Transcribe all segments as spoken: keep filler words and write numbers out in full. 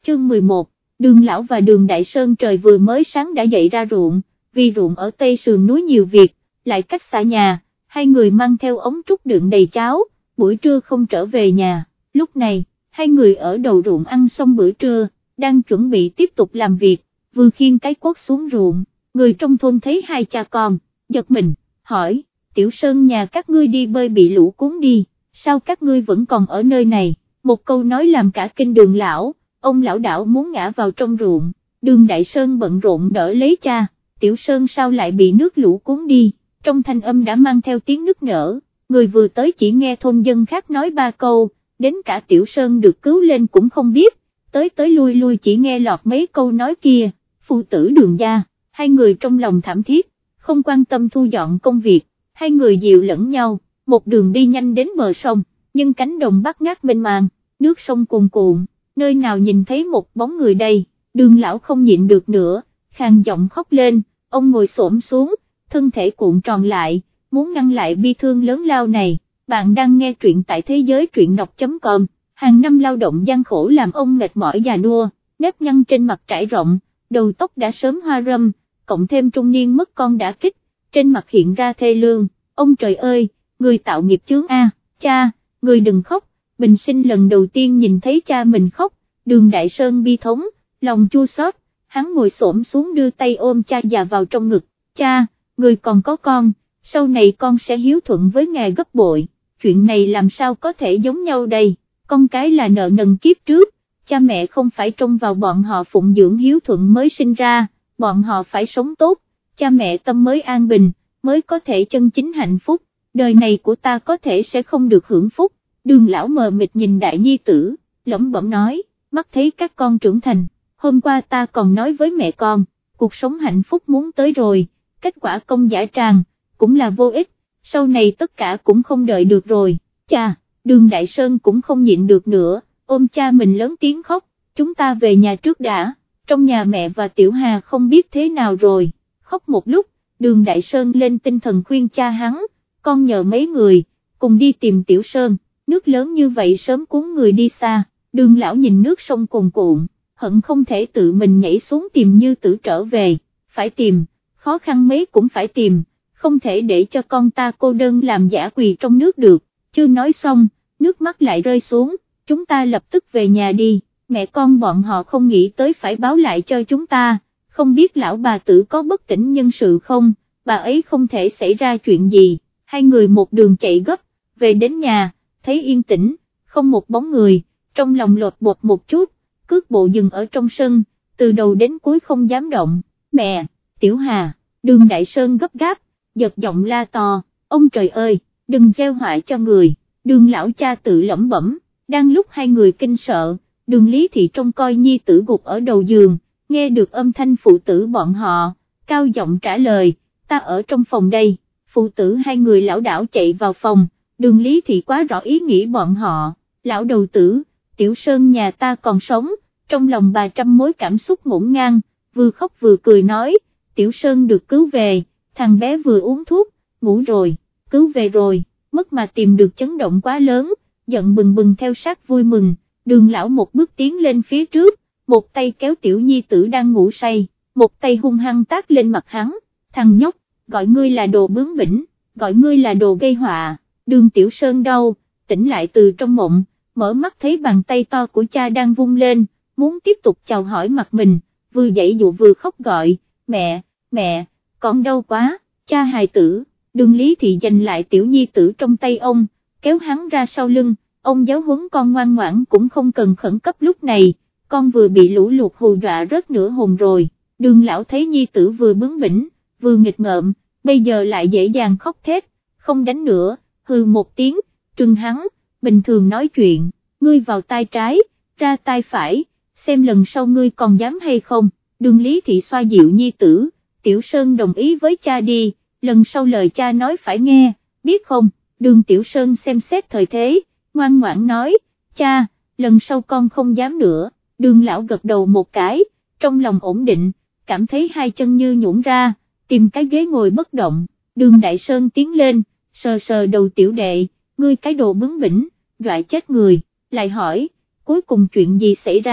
chương mười một, Đường lão và Đường Đại Sơn trời vừa mới sáng đã dậy ra ruộng, vì ruộng ở tây sườn núi nhiều việc, lại cách xa nhà, hai người mang theo ống trúc đựng đầy cháo, buổi trưa không trở về nhà, lúc này, hai người ở đầu ruộng ăn xong bữa trưa, đang chuẩn bị tiếp tục làm việc, vừa khiêng cái cuốc xuống ruộng, người trong thôn thấy hai cha con, giật mình, hỏi, Tiểu Sơn nhà các ngươi đi bơi bị lũ cuốn đi, sao các ngươi vẫn còn ở nơi này, một câu nói làm cả kinh Đường lão, ông lão đảo muốn ngã vào trong ruộng, Đường Đại Sơn bận rộn đỡ lấy cha, Tiểu Sơn sao lại bị nước lũ cuốn đi, trong thanh âm đã mang theo tiếng nức nở, người vừa tới chỉ nghe thôn dân khác nói ba câu, đến cả Tiểu Sơn được cứu lên cũng không biết, tới tới lui lui chỉ nghe lọt mấy câu nói kia, phụ tử Đường gia, hai người trong lòng thảm thiết, không quan tâm thu dọn công việc, hai người dịu lẫn nhau, một đường đi nhanh đến bờ sông, nhưng cánh đồng bát ngát mênh mang, nước sông cuồn cuộn, nơi nào nhìn thấy một bóng người đây, Đường lão không nhịn được nữa, khàn giọng khóc lên, ông ngồi xổm xuống, thân thể cuộn tròn lại, muốn ngăn lại bi thương lớn lao này. Bạn đang nghe truyện tại thế giới truyện đọc.com, hàng năm lao động gian khổ làm ông mệt mỏi già nua, nếp nhăn trên mặt trải rộng, đầu tóc đã sớm hoa râm, cộng thêm trung niên mất con đã kích, trên mặt hiện ra thê lương, ông trời ơi, người tạo nghiệp chướng a, cha, người đừng khóc, bình sinh lần đầu tiên nhìn thấy cha mình khóc, Đường Đại Sơn bi thống, lòng chua xót, hắn ngồi xổm xuống đưa tay ôm cha già vào trong ngực, cha, người còn có con, sau này con sẽ hiếu thuận với ngài gấp bội. Chuyện này làm sao có thể giống nhau đây, con cái là nợ nần kiếp trước, cha mẹ không phải trông vào bọn họ phụng dưỡng hiếu thuận mới sinh ra, bọn họ phải sống tốt, cha mẹ tâm mới an bình, mới có thể chân chính hạnh phúc, đời này của ta có thể sẽ không được hưởng phúc, Đường lão mờ mịt nhìn đại nhi tử, lẩm bẩm nói, mắt thấy các con trưởng thành, hôm qua ta còn nói với mẹ con, cuộc sống hạnh phúc muốn tới rồi, kết quả công giả tràng, cũng là vô ích. Sau này tất cả cũng không đợi được rồi, cha, Đường Đại Sơn cũng không nhịn được nữa, ôm cha mình lớn tiếng khóc, chúng ta về nhà trước đã, trong nhà mẹ và Tiểu Hà không biết thế nào rồi, khóc một lúc, Đường Đại Sơn lên tinh thần khuyên cha hắn, con nhờ mấy người, cùng đi tìm Tiểu Sơn, nước lớn như vậy sớm cuốn người đi xa, Đường lão nhìn nước sông cuồn cuộn, hận không thể tự mình nhảy xuống tìm Như Tử trở về, phải tìm, khó khăn mấy cũng phải tìm. Không thể để cho con ta cô đơn làm giả quỳ trong nước được, chưa nói xong, nước mắt lại rơi xuống, chúng ta lập tức về nhà đi, mẹ con bọn họ không nghĩ tới phải báo lại cho chúng ta, không biết lão bà tử có bất tỉnh nhân sự không, bà ấy không thể xảy ra chuyện gì, hai người một đường chạy gấp, về đến nhà, thấy yên tĩnh, không một bóng người, trong lòng lột bột một chút, cước bộ dừng ở trong sân, từ đầu đến cuối không dám động, mẹ, Tiểu Hà, Đường Đại Sơn gấp gáp, giật giọng la to, ông trời ơi, đừng gieo họa cho người, Đường lão cha tự lẩm bẩm, đang lúc hai người kinh sợ, Đường Lý Thị trông coi nhi tử gục ở đầu giường, nghe được âm thanh phụ tử bọn họ, cao giọng trả lời, ta ở trong phòng đây, phụ tử hai người lão đảo chạy vào phòng, Đường Lý Thị quá rõ ý nghĩ bọn họ, lão đầu tử, Tiểu Sơn nhà ta còn sống, trong lòng bà trăm mối cảm xúc ngổn ngang, vừa khóc vừa cười nói, Tiểu Sơn được cứu về. Thằng bé vừa uống thuốc, ngủ rồi, cứu về rồi, mất mà tìm được chấn động quá lớn, giận bừng bừng theo sát vui mừng, Đường lão một bước tiến lên phía trước, một tay kéo tiểu nhi tử đang ngủ say, một tay hung hăng tát lên mặt hắn, thằng nhóc, gọi ngươi là đồ bướng bỉnh, gọi ngươi là đồ gây họa, Đường Tiểu Sơn đau, tỉnh lại từ trong mộng, mở mắt thấy bàn tay to của cha đang vung lên, muốn tiếp tục chào hỏi mặt mình, vừa giãy dụ vừa khóc gọi, mẹ, mẹ, con đau quá, cha hài tử, Đường Lý Thị giành lại tiểu nhi tử trong tay ông, kéo hắn ra sau lưng, ông giáo huấn con ngoan ngoãn cũng không cần khẩn cấp lúc này, con vừa bị lũ lụt hù dọa rớt nửa hồn rồi, Đường lão thấy nhi tử vừa bướng bỉnh, vừa nghịch ngợm, bây giờ lại dễ dàng khóc thét, không đánh nữa, hừ một tiếng, trừng hắn, bình thường nói chuyện, ngươi vào tay trái, ra tay phải, xem lần sau ngươi còn dám hay không, Đường Lý Thị xoa dịu nhi tử. Tiểu Sơn đồng ý với cha đi, lần sau lời cha nói phải nghe, biết không, Đường Tiểu Sơn xem xét thời thế, ngoan ngoãn nói, cha, lần sau con không dám nữa, Đường lão gật đầu một cái, trong lòng ổn định, cảm thấy hai chân như nhũn ra, tìm cái ghế ngồi bất động, Đường Đại Sơn tiến lên, sờ sờ đầu tiểu đệ, ngươi cái đồ bướng bỉnh, dọa chết người, lại hỏi, cuối cùng chuyện gì xảy ra,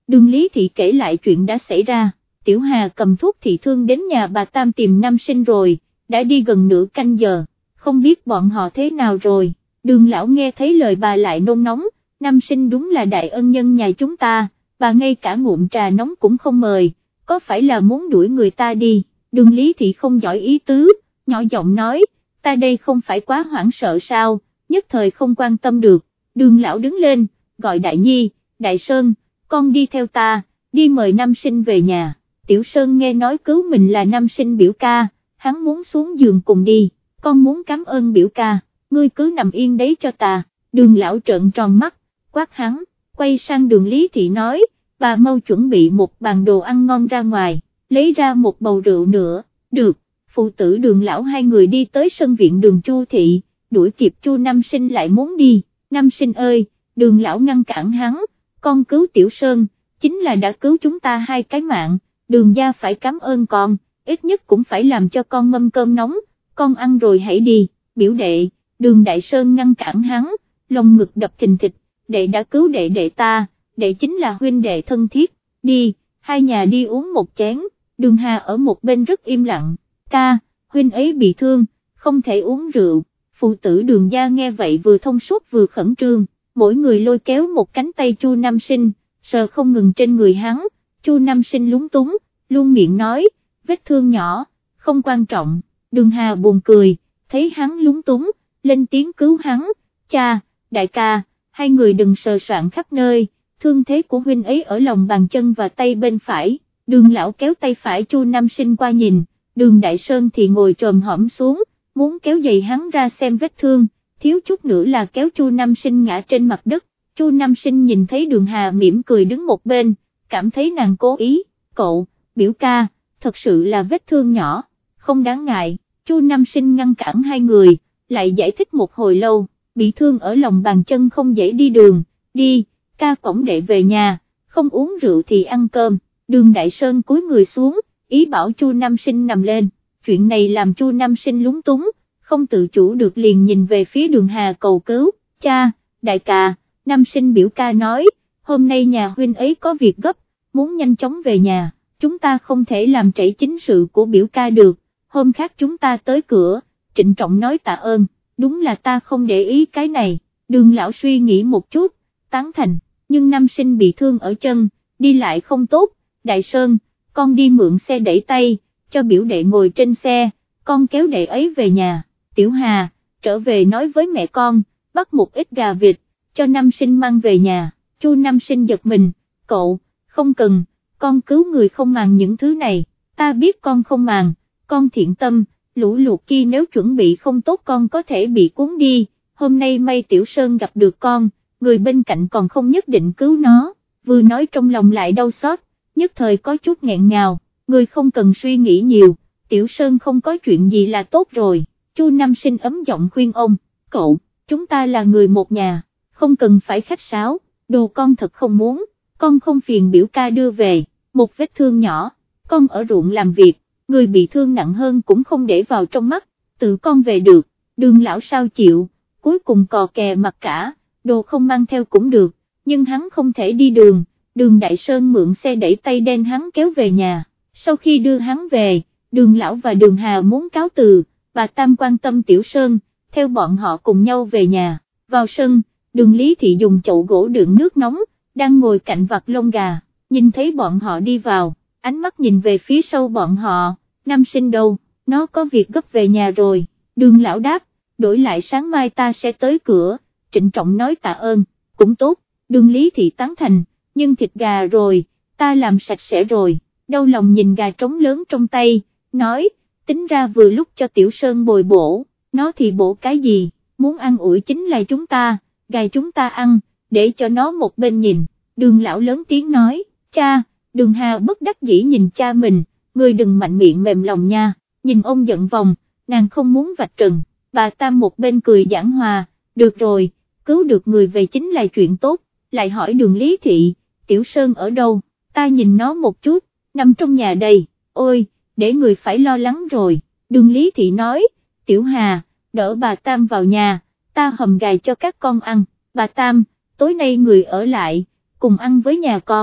Đường Lý Thị kể lại chuyện đã xảy ra. Tiểu Hà cầm thuốc thị thương đến nhà bà Tam tìm Nam Sinh rồi, đã đi gần nửa canh giờ, không biết bọn họ thế nào rồi. Đường lão nghe thấy lời bà lại nôn nóng, Nam Sinh đúng là đại ân nhân nhà chúng ta, bà ngay cả ngụm trà nóng cũng không mời, có phải là muốn đuổi người ta đi. Đường Lý Thị không giỏi ý tứ, nhỏ giọng nói, ta đây không phải quá hoảng sợ sao, nhất thời không quan tâm được. Đường lão đứng lên, gọi Đại Nhi, Đại Sơn, con đi theo ta, đi mời Nam Sinh về nhà. Tiểu Sơn nghe nói cứu mình là Nam Sinh biểu ca, hắn muốn xuống giường cùng đi, con muốn cảm ơn biểu ca, ngươi cứ nằm yên đấy cho ta. Đường lão trợn tròn mắt, quát hắn, quay sang Đường Lý Thị nói, bà mau chuẩn bị một bàn đồ ăn ngon ra ngoài, lấy ra một bầu rượu nữa. Được. Phụ tử Đường lão hai người đi tới sân viện Đường Chu Thị, đuổi kịp Chu Nam Sinh lại muốn đi. Nam Sinh ơi, Đường lão ngăn cản hắn, con cứu Tiểu Sơn, chính là đã cứu chúng ta hai cái mạng, Đường gia phải cảm ơn con, ít nhất cũng phải làm cho con mâm cơm nóng, con ăn rồi hãy đi. Biểu đệ, Đường Đại Sơn ngăn cản hắn, lòng ngực đập thình thịch, đệ đã cứu đệ đệ ta, đệ chính là huynh đệ thân thiết, đi, hai nhà đi uống một chén. Đường Hà ở một bên rất im lặng, ca, huynh ấy bị thương, không thể uống rượu. Phụ tử Đường gia nghe vậy vừa thông suốt vừa khẩn trương, mỗi người lôi kéo một cánh tay Chu Nam Sinh, sờ không ngừng trên người hắn. Chu Nam Sinh lúng túng, luôn miệng nói, vết thương nhỏ, không quan trọng. Đường Hà buồn cười, thấy hắn lúng túng, lên tiếng cứu hắn, cha, đại ca, hai người đừng sờ soạn khắp nơi, thương thế của huynh ấy ở lòng bàn chân và tay bên phải. Đường lão kéo tay phải Chu Nam Sinh qua nhìn, Đường Đại Sơn thì ngồi chồm hõm xuống, muốn kéo giày hắn ra xem vết thương, thiếu chút nữa là kéo Chu Nam Sinh ngã trên mặt đất. Chu Nam Sinh nhìn thấy Đường Hà mỉm cười đứng một bên, cảm thấy nàng cố ý, cậu, biểu ca, thật sự là vết thương nhỏ, không đáng ngại. Chu Nam Sinh ngăn cản hai người, lại giải thích một hồi lâu, bị thương ở lòng bàn chân không dễ đi đường, đi, ca cõng đệ về nhà, không uống rượu thì ăn cơm. Đường Đại Sơn cúi người xuống, ý bảo Chu Nam Sinh nằm lên, chuyện này làm Chu Nam Sinh lúng túng, không tự chủ được liền nhìn về phía Đường Hà cầu cứu, cha, đại ca, Nam Sinh biểu ca nói, hôm nay nhà huynh ấy có việc gấp, muốn nhanh chóng về nhà, chúng ta không thể làm trễ chính sự của biểu ca được, hôm khác chúng ta tới cửa, trịnh trọng nói tạ ơn, đúng là ta không để ý cái này. Đường lão suy nghĩ một chút, tán thành, nhưng Nam Sinh bị thương ở chân, đi lại không tốt. Đại Sơn, con đi mượn xe đẩy tay, cho biểu đệ ngồi trên xe, con kéo đệ ấy về nhà. Tiểu Hà, trở về nói với mẹ con, bắt một ít gà vịt, cho Nam Sinh mang về nhà. Chu Nam Sinh giật mình, cậu, không cần, con cứu người không màng những thứ này, ta biết con không màng, con thiện tâm, lũ lụt kia nếu chuẩn bị không tốt con có thể bị cuốn đi, hôm nay may Tiểu Sơn gặp được con, người bên cạnh còn không nhất định cứu nó, vừa nói trong lòng lại đau xót, nhất thời có chút nghẹn ngào, người không cần suy nghĩ nhiều, Tiểu Sơn không có chuyện gì là tốt rồi. Chu Nam Sinh ấm giọng khuyên ông, cậu, chúng ta là người một nhà, không cần phải khách sáo, đồ con thật không muốn, con không phiền biểu ca đưa về, một vết thương nhỏ, con ở ruộng làm việc, người bị thương nặng hơn cũng không để vào trong mắt, tự con về được. Đường lão sao chịu, cuối cùng cò kè mặt cả, đồ không mang theo cũng được, nhưng hắn không thể đi đường. Đường Đại Sơn mượn xe đẩy tay đen hắn kéo về nhà, sau khi đưa hắn về, Đường lão và Đường Hà muốn cáo từ, bà Tam quan tâm Tiểu Sơn, theo bọn họ cùng nhau về nhà. Vào sân, Đường Lý Thị dùng chậu gỗ đựng nước nóng, đang ngồi cạnh vặt lông gà, nhìn thấy bọn họ đi vào, ánh mắt nhìn về phía sau bọn họ, Nam Sinh đâu, nó có việc gấp về nhà rồi. Đường lão đáp, đổi lại sáng mai ta sẽ tới cửa, trịnh trọng nói tạ ơn, cũng tốt. Đường Lý Thị tán thành, nhưng thịt gà rồi, ta làm sạch sẽ rồi, đau lòng nhìn gà trống lớn trong tay, nói, tính ra vừa lúc cho Tiểu Sơn bồi bổ, nó thì bổ cái gì, muốn ăn ủi chính là chúng ta, gà chúng ta ăn, để cho nó một bên nhìn. Đường lão lớn tiếng nói, cha. Đường Hà bất đắc dĩ nhìn cha mình, ngươi đừng mạnh miệng mềm lòng nha, nhìn ông giận vòng, nàng không muốn vạch trần. Bà Tam một bên cười giảng hòa, được rồi, cứu được người về chính là chuyện tốt, lại hỏi Đường Lý Thị, Tiểu Sơn ở đâu, ta nhìn nó một chút, nằm trong nhà đây, ôi, để người phải lo lắng rồi. Đường Lý Thị nói, Tiểu Hà, đỡ bà Tam vào nhà, ta hầm gà cho các con ăn. Bà Tam, tối nay người ở lại, cùng ăn với nhà con.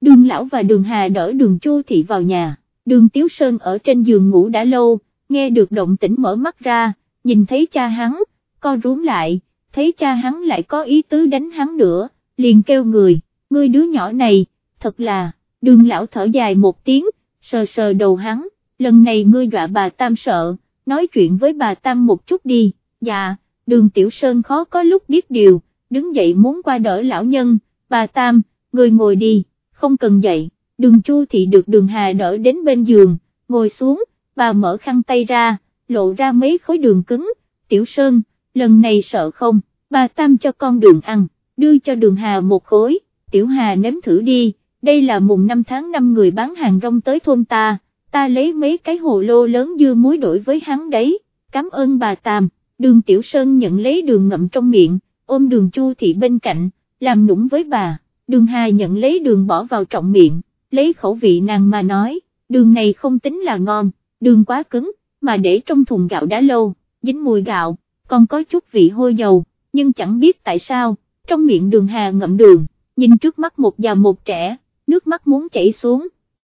Đường lão và Đường Hà đỡ Đường Chu Thị vào nhà, Đường Tiếu Sơn ở trên giường ngủ đã lâu, nghe được động tĩnh mở mắt ra, nhìn thấy cha hắn, co rúm lại, thấy cha hắn lại có ý tứ đánh hắn nữa, liền kêu người, ngươi đứa nhỏ này, thật là, Đường lão thở dài một tiếng, sờ sờ đầu hắn, lần này ngươi dọa bà Tam sợ, nói chuyện với bà Tam một chút đi, dạ, Đường Tiểu Sơn khó có lúc biết điều, đứng dậy muốn qua đỡ lão nhân, bà Tam, ngươi ngồi đi, không cần dậy, Đường Chu Thị được Đường Hà đỡ đến bên giường, ngồi xuống, bà mở khăn tay ra, lộ ra mấy khối đường cứng, Tiểu Sơn, lần này sợ không, bà Tam cho con đường ăn, đưa cho Đường Hà một khối, Tiểu Hà nếm thử đi, đây là mùng năm tháng năm người bán hàng rong tới thôn ta, ta lấy mấy cái hồ lô lớn dưa muối đổi với hắn đấy, cảm ơn bà Tam. Đường Tiểu Sơn nhận lấy đường ngậm trong miệng, ôm Đường Chu Thị bên cạnh, làm nũng với bà, Đường Hà nhận lấy đường bỏ vào trọng miệng, lấy khẩu vị nàng mà nói, đường này không tính là ngon, đường quá cứng, mà để trong thùng gạo đã lâu, dính mùi gạo, còn có chút vị hôi dầu, nhưng chẳng biết tại sao, trong miệng Đường Hà ngậm đường, nhìn trước mắt một già một trẻ, nước mắt muốn chảy xuống,